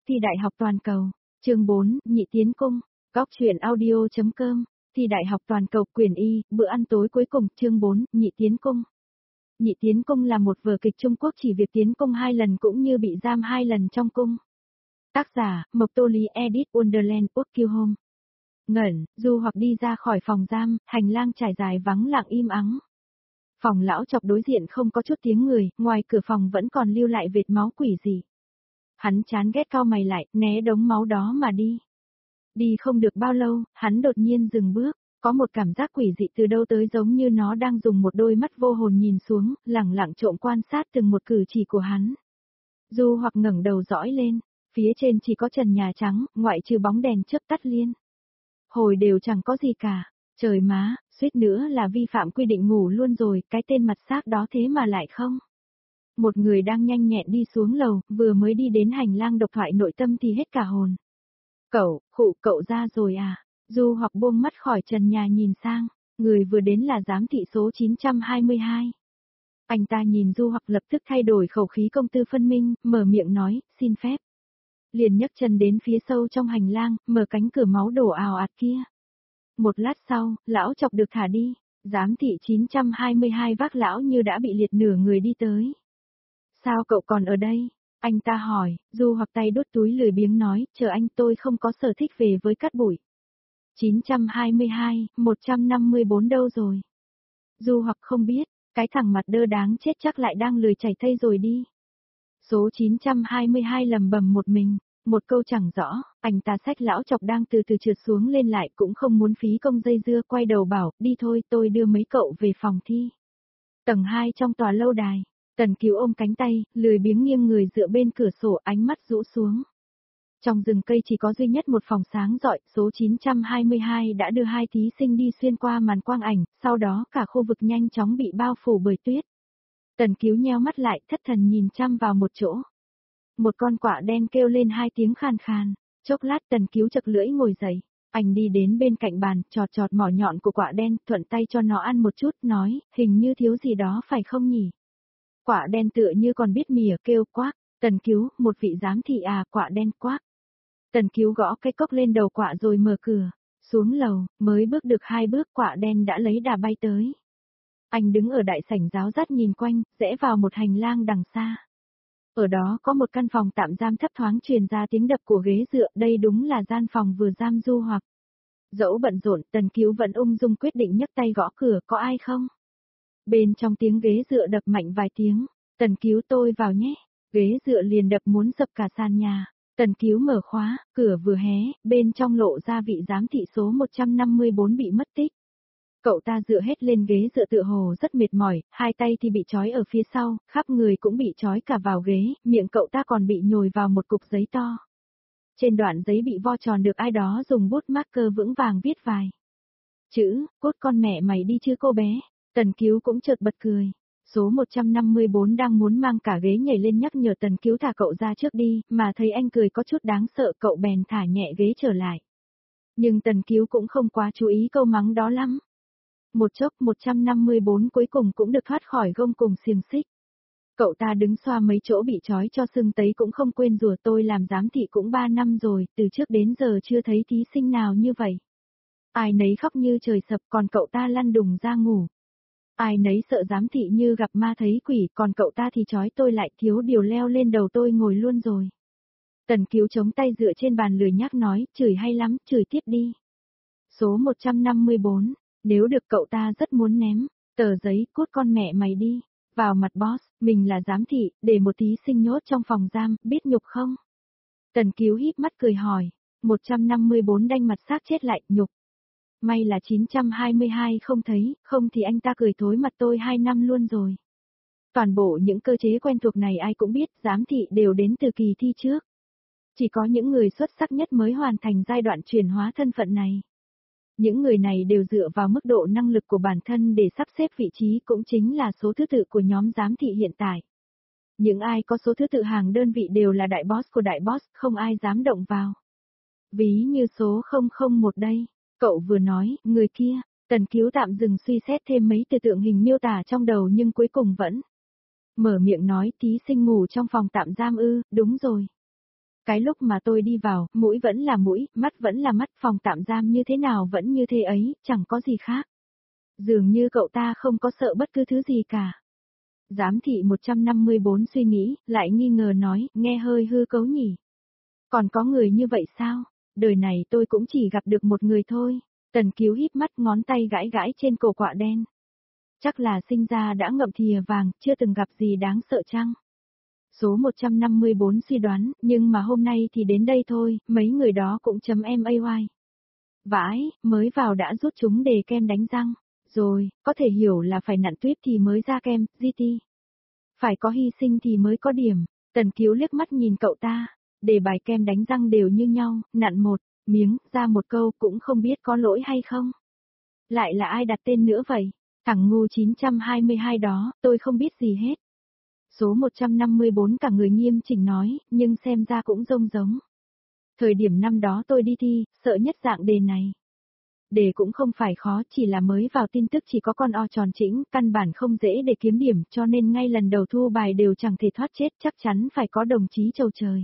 Thi đại học toàn cầu. Chương 4, Nhị tiến cung. Góc truyện audio.com. Thi đại học toàn cầu quyển Y, bữa ăn tối cuối cùng. Chương 4, Nhị tiến cung. Nhị tiến cung là một vở kịch Trung Quốc chỉ việc tiến cung 2 lần cũng như bị giam 2 lần trong cung. Tác giả, Mộc Tô Lý Edit Wonderland Quốc Kiêu Home. Ngẩn, du hoặc đi ra khỏi phòng giam, hành lang trải dài vắng lặng im ắng. Phòng lão chọc đối diện không có chút tiếng người, ngoài cửa phòng vẫn còn lưu lại vệt máu quỷ dị. Hắn chán ghét cau mày lại, né đống máu đó mà đi. Đi không được bao lâu, hắn đột nhiên dừng bước, có một cảm giác quỷ dị từ đâu tới giống như nó đang dùng một đôi mắt vô hồn nhìn xuống, lẳng lặng trộm quan sát từng một cử chỉ của hắn. Du hoặc ngẩng đầu dõi lên, phía trên chỉ có trần nhà trắng, ngoại trừ bóng đèn chớp tắt liên. Hồi đều chẳng có gì cả, trời má, suýt nữa là vi phạm quy định ngủ luôn rồi, cái tên mặt xác đó thế mà lại không. Một người đang nhanh nhẹn đi xuống lầu, vừa mới đi đến hành lang độc thoại nội tâm thì hết cả hồn. Cậu ra rồi à? Du hoặc buông mắt khỏi trần nhà nhìn sang, người vừa đến là giám thị số 922. Anh ta nhìn Du hoặc lập tức thay đổi khẩu khí công tư phân minh, mở miệng nói, xin phép. Liền nhấc chân đến phía sâu trong hành lang, mở cánh cửa máu đổ ào ạt kia. Một lát sau, lão chọc được thả đi, giám thị 922 vác lão như đã bị liệt nửa người đi tới. Sao cậu còn ở đây? Anh ta hỏi, Du hoặc tay đút túi lười biếng nói, chờ anh tôi không có sở thích về với cát bụi. 922, 154 đâu rồi? Du hoặc không biết, cái thằng mặt đơ đáng chết chắc lại đang lười chảy thây rồi đi. Số 922 lầm bầm một mình, một câu chẳng rõ, anh ta xách lão chọc đang từ từ trượt xuống lên lại cũng không muốn phí công dây dưa, quay đầu bảo, đi thôi tôi đưa mấy cậu về phòng thi. Tầng 2 trong tòa lâu đài. Tần Cứu ôm cánh tay, lười biếng nghiêng người dựa bên cửa sổ, ánh mắt rũ xuống. Trong rừng cây chỉ có duy nhất một phòng sáng rọi, số 922 đã đưa 2 thí sinh đi xuyên qua màn quang ảnh, sau đó cả khu vực nhanh chóng bị bao phủ bởi tuyết. Tần Cứu nheo mắt lại, thất thần nhìn chăm vào một chỗ. Một con quạ đen kêu lên 2 tiếng khàn khàn, chốc lát Tần Cứu chật lưỡi ngồi dậy. Anh đi đến bên cạnh bàn, chọt mỏ nhọn của quạ đen, thuận tay cho nó ăn một chút, nói, hình như thiếu gì đó phải không nhỉ? Quạ đen tựa như còn biết mỉa kêu quác, Tần Cứu, một vị giám thị à, quạ đen quác. Tần Cứu gõ cái cốc lên đầu quạ rồi mở cửa, xuống lầu, mới bước được 2 bước quạ đen đã lấy đà bay tới. Anh đứng ở đại sảnh giáo dắt nhìn quanh, rẽ vào một hành lang đằng xa. Ở đó có một căn phòng tạm giam thấp thoáng truyền ra tiếng đập của ghế dựa, đây đúng là gian phòng vừa giam Du hoặc. Dẫu bận rộn, Tần Cứu vẫn ung dung quyết định nhấc tay gõ cửa, có ai không? Bên trong tiếng ghế dựa đập mạnh vài tiếng, Tần Cứu tôi vào nhé, ghế dựa liền đập muốn sập cả sàn nhà. Tần Cứu mở khóa, cửa vừa hé, bên trong lộ ra vị giám thị số 154 bị mất tích. Cậu ta dựa hết lên ghế dựa tựa hồ rất mệt mỏi, 2 tay thì bị trói ở phía sau, khắp người cũng bị trói cả vào ghế, miệng cậu ta còn bị nhồi vào một cục giấy to. Trên đoạn giấy bị vo tròn được ai đó dùng bút marker vững vàng viết vài chữ, cốt con mẹ mày đi chứ cô bé. Tần Cứu cũng chợt bật cười. Số 154 đang muốn mang cả ghế nhảy lên nhắc nhở Tần Cứu thả cậu ra trước đi, mà thấy anh cười có chút đáng sợ, cậu bèn thả nhẹ ghế trở lại. Nhưng Tần Cứu cũng không quá chú ý câu mắng đó lắm. Một chốc 154 cuối cùng cũng được thoát khỏi gông cùng xiềng xích. Cậu ta đứng xoa mấy chỗ bị trói cho sưng tấy cũng không quên rủa, tôi làm giám thị cũng 3 năm rồi, từ trước đến giờ chưa thấy thí sinh nào như vậy. Ai nấy khóc như trời sập, còn cậu ta lăn đùng ra ngủ. Ai nấy sợ giám thị như gặp ma thấy quỷ, còn cậu ta thì trói tôi lại, thiếu điều leo lên đầu tôi ngồi luôn rồi. Tần Cứu chống tay dựa trên bàn lười nhác nói, chửi hay lắm, chửi tiếp đi. Số 154, nếu được cậu ta rất muốn ném tờ giấy, cút con mẹ mày đi, vào mặt boss, mình là giám thị, để một thí sinh nhốt trong phòng giam, biết nhục không? Tần Cứu híp mắt cười hỏi, 154 đanh mặt xác chết lại, nhục. May là 922 không thấy, không thì anh ta cười thối mặt tôi 2 năm luôn rồi. Toàn bộ những cơ chế quen thuộc này ai cũng biết, giám thị đều đến từ kỳ thi trước. Chỉ có những người xuất sắc nhất mới hoàn thành giai đoạn chuyển hóa thân phận này. Những người này đều dựa vào mức độ năng lực của bản thân để sắp xếp vị trí, cũng chính là số thứ tự của nhóm giám thị hiện tại. Những ai có số thứ tự hàng đơn vị đều là đại boss của đại boss, không ai dám động vào. Ví như số 001 đây. Cậu vừa nói, người kia, Tần Cứu tạm dừng suy xét thêm mấy từ tượng hình miêu tả trong đầu nhưng cuối cùng vẫn mở miệng nói, thí sinh ngủ trong phòng tạm giam ư, đúng rồi. Cái lúc mà tôi đi vào, mũi vẫn là mũi, mắt vẫn là mắt, phòng tạm giam như thế nào vẫn như thế ấy, chẳng có gì khác. Dường như cậu ta không có sợ bất cứ thứ gì cả. Giám thị 154 suy nghĩ, lại nghi ngờ nói, nghe hơi hư cấu nhỉ. Còn có người như vậy sao? Đời này tôi cũng chỉ gặp được một người thôi. Tần Cứu híp mắt, ngón tay gãi gãi trên cổ quạ đen. Chắc là sinh ra đã ngậm thìa vàng, chưa từng gặp gì đáng sợ chăng? Số 154 suy đoán, nhưng mà hôm nay thì đến đây thôi, mấy người đó cũng chấm MAY. Vãi, mới vào đã rút chúng đề kem đánh răng. Rồi, có thể hiểu là phải nặn tuyết thì mới ra kem, GT. Phải có hy sinh thì mới có điểm. Tần Cứu liếc mắt nhìn cậu ta. Đề bài kem đánh răng đều như nhau, nặn một miếng, ra một câu cũng không biết có lỗi hay không. Lại là ai đặt tên nữa vậy? Thằng ngu 922 đó, tôi không biết gì hết. Số 154 cả người nghiêm chỉnh nói, nhưng xem ra cũng giống. Thời điểm năm đó tôi đi thi, sợ nhất dạng đề này. Đề cũng không phải khó, chỉ là mới vào tin tức chỉ có con o tròn chỉnh, căn bản không dễ để kiếm điểm, cho nên ngay lần đầu thu bài đều chẳng thể thoát chết, chắc chắn phải có đồng chí chầu trời.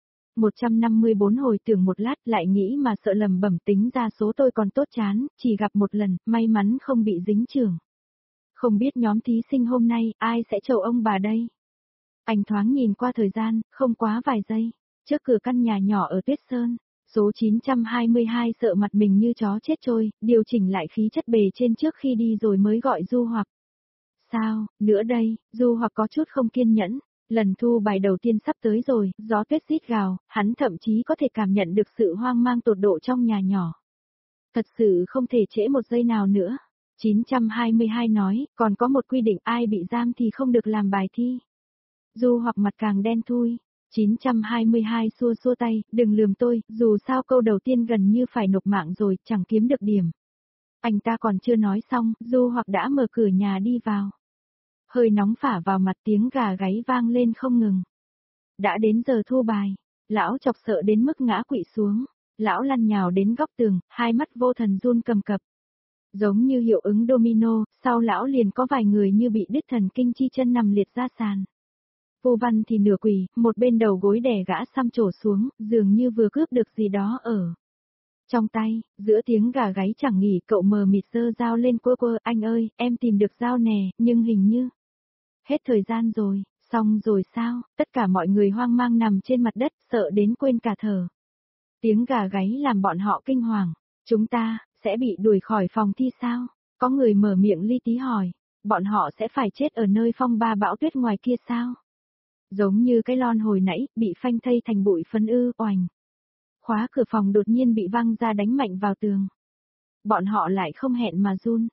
154 hồi tưởng một lát lại nghĩ mà sợ lầm bẩm, tính ra số tôi còn tốt chán, chỉ gặp một lần, may mắn không bị dính chưởng. Không biết nhóm thí sinh hôm nay, ai sẽ chầu ông bà đây? Anh thoáng nhìn qua thời gian, không quá vài giây. Trước cửa căn nhà nhỏ ở Tuyết Sơn, số 922 sợ mặt mình như chó chết trôi, điều chỉnh lại khí chất bề trên trước khi đi rồi mới gọi Du Hoặc. Sao, nữa đây, Du Hoặc có chút không kiên nhẫn. Lần thu bài đầu tiên sắp tới rồi, gió tuyết rít gào, hắn thậm chí có thể cảm nhận được sự hoang mang tột độ trong nhà nhỏ. Thật sự không thể trễ một giây nào nữa. 922 nói, còn có một quy định ai bị giam thì không được làm bài thi. Du Hoặc mặt càng đen thui. 922 xua xua tay, đừng lườm tôi, dù sao câu đầu tiên gần như phải nộp mạng rồi, chẳng kiếm được điểm. Anh ta còn chưa nói xong, Du Hoặc đã mở cửa nhà đi vào. Hơi nóng phả vào mặt, tiếng gà gáy vang lên không ngừng. Đã đến giờ thu bài, lão chọc sợ đến mức ngã quỵ xuống. Lão lăn nhào đến góc tường, hai mắt vô thần run cầm cập. Giống như hiệu ứng domino, sau lão liền có vài người như bị đứt thần kinh chi chân nằm liệt ra sàn. Vô Văn thì nửa quỳ, một bên đầu gối đè gã xăm trổ xuống, dường như vừa cướp được gì đó ở trong tay. Giữa tiếng gà gáy chẳng nghỉ, cậu mờ mịt giơ dao lên quơ quơ, anh ơi, em tìm được dao nè, nhưng hình như hết thời gian rồi. Xong rồi sao? Tất cả mọi người hoang mang nằm trên mặt đất, sợ đến quên cả thở. Tiếng gà gáy làm bọn họ kinh hoàng. Chúng ta sẽ bị đuổi khỏi phòng thi sao? Có người mở miệng li tí hỏi. Bọn họ sẽ phải chết ở nơi phong ba bão tuyết ngoài kia sao? Giống như cái lon hồi nãy, bị phanh thây thành bụi phấn oành. Khóa cửa phòng đột nhiên bị văng ra đánh mạnh vào tường. Bọn họ lại không hẹn mà run.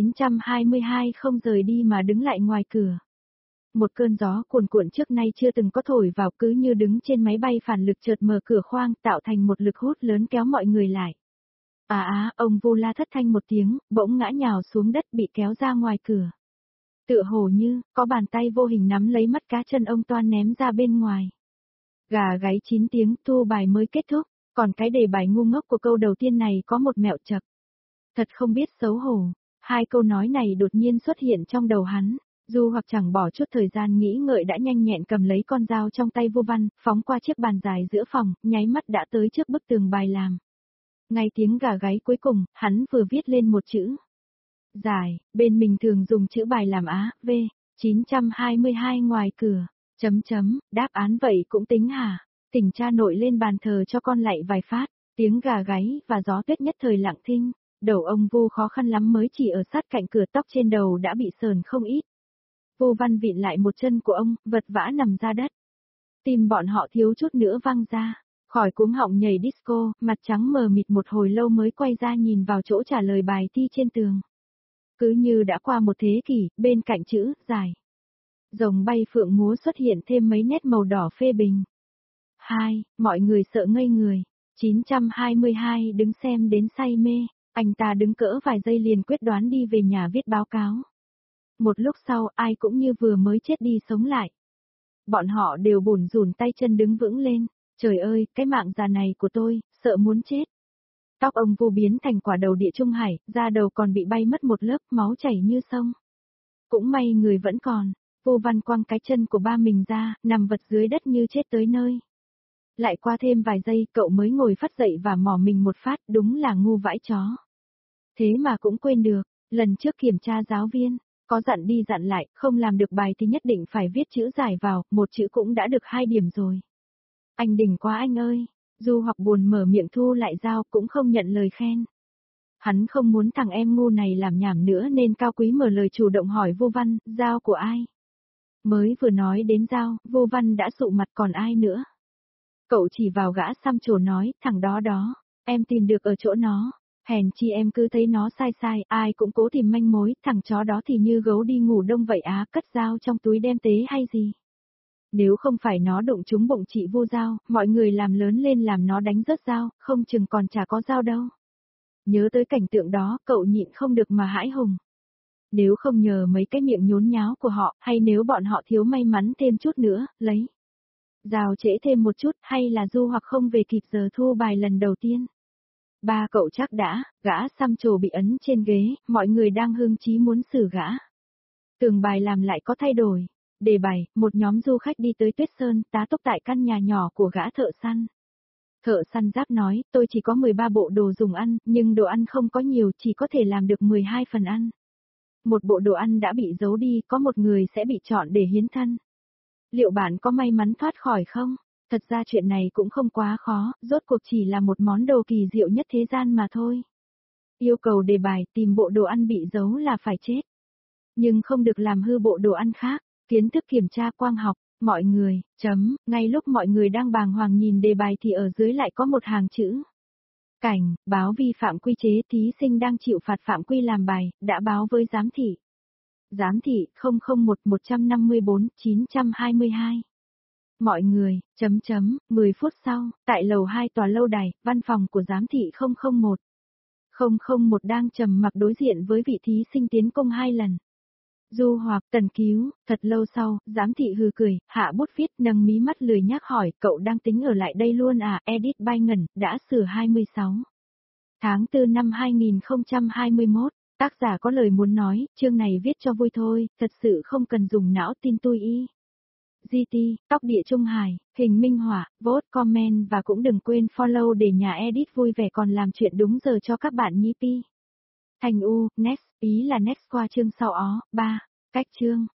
922 không rời đi mà đứng lại ngoài cửa. Một cơn gió cuồn cuộn trước nay chưa từng có thổi vào, cứ như đứng trên máy bay phản lực chợt mở cửa khoang, tạo thành một lực hút lớn kéo mọi người lại. Ông Vu la thất thanh một tiếng, bỗng ngã nhào xuống đất bị kéo ra ngoài cửa. Tựa hồ như, có bàn tay vô hình nắm lấy mắt cá chân ông toan ném ra bên ngoài. Gà gáy 9 tiếng, thu bài mới kết thúc, còn cái đề bài ngu ngốc của câu đầu tiên này có một mẹo chập. Thật không biết xấu hổ, hai câu nói này đột nhiên xuất hiện trong đầu hắn. Du Hoặc chẳng bỏ chút thời gian nghĩ ngợi đã nhanh nhẹn cầm lấy con dao trong tay Vô Văn, phóng qua chiếc bàn dài giữa phòng, nháy mắt đã tới trước bức tường bài làm. Ngay tiếng gà gáy cuối cùng, hắn vừa viết lên một chữ. Giải, bên mình thường dùng chữ bài làm V, 922 ngoài cửa, đáp án vậy cũng tính hả? Tỉnh cha nội lên bàn thờ cho con lạy vài phát, tiếng gà gáy và gió tuyết nhất thời lặng thinh, đầu ông Vu khó khăn lắm mới chỉ ở sát cạnh cửa, tóc trên đầu đã bị sờn không ít. Vô Văn vịn lại một chân của ông, vật vã nằm ra đất. Tim bọn họ thiếu chút nữa văng ra, khỏi cuống họng nhảy disco, mặt trắng mờ mịt một hồi lâu mới quay ra nhìn vào chỗ trả lời bài thi trên tường. Cứ như đã qua một thế kỷ, bên cạnh chữ, giải. Rồng bay phượng múa xuất hiện thêm mấy nét màu đỏ phê bình. 2. Mọi người sợ ngây người. 922 đứng xem đến say mê, anh ta đứng cỡ vài giây liền quyết đoán đi về nhà viết báo cáo. Một lúc sau ai cũng như vừa mới chết đi sống lại. Bọn họ đều bủn rủn tay chân đứng vững lên. Trời ơi, cái mạng già này của tôi, sợ muốn chết. Tóc ông Vu biến thành quả đầu địa trung hải, da đầu còn bị bay mất một lớp, máu chảy như sông. Cũng may người vẫn còn. Vô Văn quăng cái chân của ba mình ra, nằm vật dưới đất như chết tới nơi. Lại qua thêm vài giây cậu mới ngồi phắt dậy và mò mình một phát, đúng là ngu vãi chó. Thế mà cũng quên được, lần trước kiểm tra giáo viên, có dặn đi dặn lại, không làm được bài thì nhất định phải viết chữ giải vào, một chữ cũng đã được 2 điểm rồi. Anh đỉnh quá anh ơi, Du Học buồn mở miệng thu lại dao cũng không nhận lời khen. Hắn không muốn thằng em ngu này làm nhảm nữa nên Cao Quý mở lời chủ động hỏi Vô Văn, dao của ai? Mới vừa nói đến dao, Vô Văn đã sụ mặt còn ai nữa? Cậu chỉ vào gã xăm trổ nói, thằng đó đó, em tìm được ở chỗ nó. Hèn chi em cứ thấy nó sai sai, ai cũng cố tìm manh mối, thằng chó đó thì như gấu đi ngủ đông vậy á, cất dao trong túi đem tế hay gì. Nếu không phải nó đụng trúng bụng chị Vô Dao, mọi người làm lớn lên làm nó đánh rớt dao, không chừng còn chả có dao đâu. Nhớ tới cảnh tượng đó, cậu nhịn không được mà hãi hùng. Nếu không nhờ mấy cái miệng nhốn nháo của họ, hay nếu bọn họ thiếu may mắn thêm chút nữa, lấy dao trễ thêm một chút, hay là Du Hoặc không về kịp giờ thu bài lần đầu tiên. Ba cậu chắc đã, gã xăm trổ bị ấn trên ghế, mọi người đang hưng chí muốn xử gã. Tường bài làm lại có thay đổi. Đề bài, một nhóm du khách đi tới Tuyết Sơn, tá túc tại căn nhà nhỏ của gã thợ săn. Thợ săn giáp nói, tôi chỉ có 13 bộ đồ dùng ăn, nhưng đồ ăn không có nhiều, chỉ có thể làm được 12 phần ăn. Một bộ đồ ăn đã bị giấu đi, có một người sẽ bị chọn để hiến thân. Liệu bạn có may mắn thoát khỏi không? Thật ra chuyện này cũng không quá khó, rốt cuộc chỉ là một món đồ kỳ diệu nhất thế gian mà thôi. Yêu cầu đề bài tìm bộ đồ ăn bị giấu là phải chết. Nhưng không được làm hư bộ đồ ăn khác. Kiến thức kiểm tra quang học, mọi người, ngay lúc mọi người đang bàng hoàng nhìn đề bài thì ở dưới lại có một hàng chữ. Cảnh, báo vi phạm quy chế thí sinh đang chịu phạt phạm quy làm bài, đã báo với giám thị. Giám thị 001-154-922. Mọi người, 10 phút sau, tại lầu 2 tòa lâu đài, văn phòng của giám thị 001. 001 đang trầm mặc đối diện với vị thí sinh tiến công 2 lần. Du Hoặc, Tần Cứu, thật lâu sau, giám thị hừ cười, hạ bút viết nâng mí mắt lười nhác hỏi, cậu đang tính ở lại đây luôn à, edit by ngẩn, đã sửa 26. Tháng 4 năm 2021, tác giả có lời muốn nói, chương này viết cho vui thôi, thật sự không cần dùng não tin tôi y. GT, Tóc Địa Trung Hải, hình minh họa, vote, comment và cũng đừng quên follow để nhà edit vui vẻ còn làm chuyện đúng giờ cho các bạn nhí pi. Thành U, next, ý là next qua chương sau ó, 3, cách chương.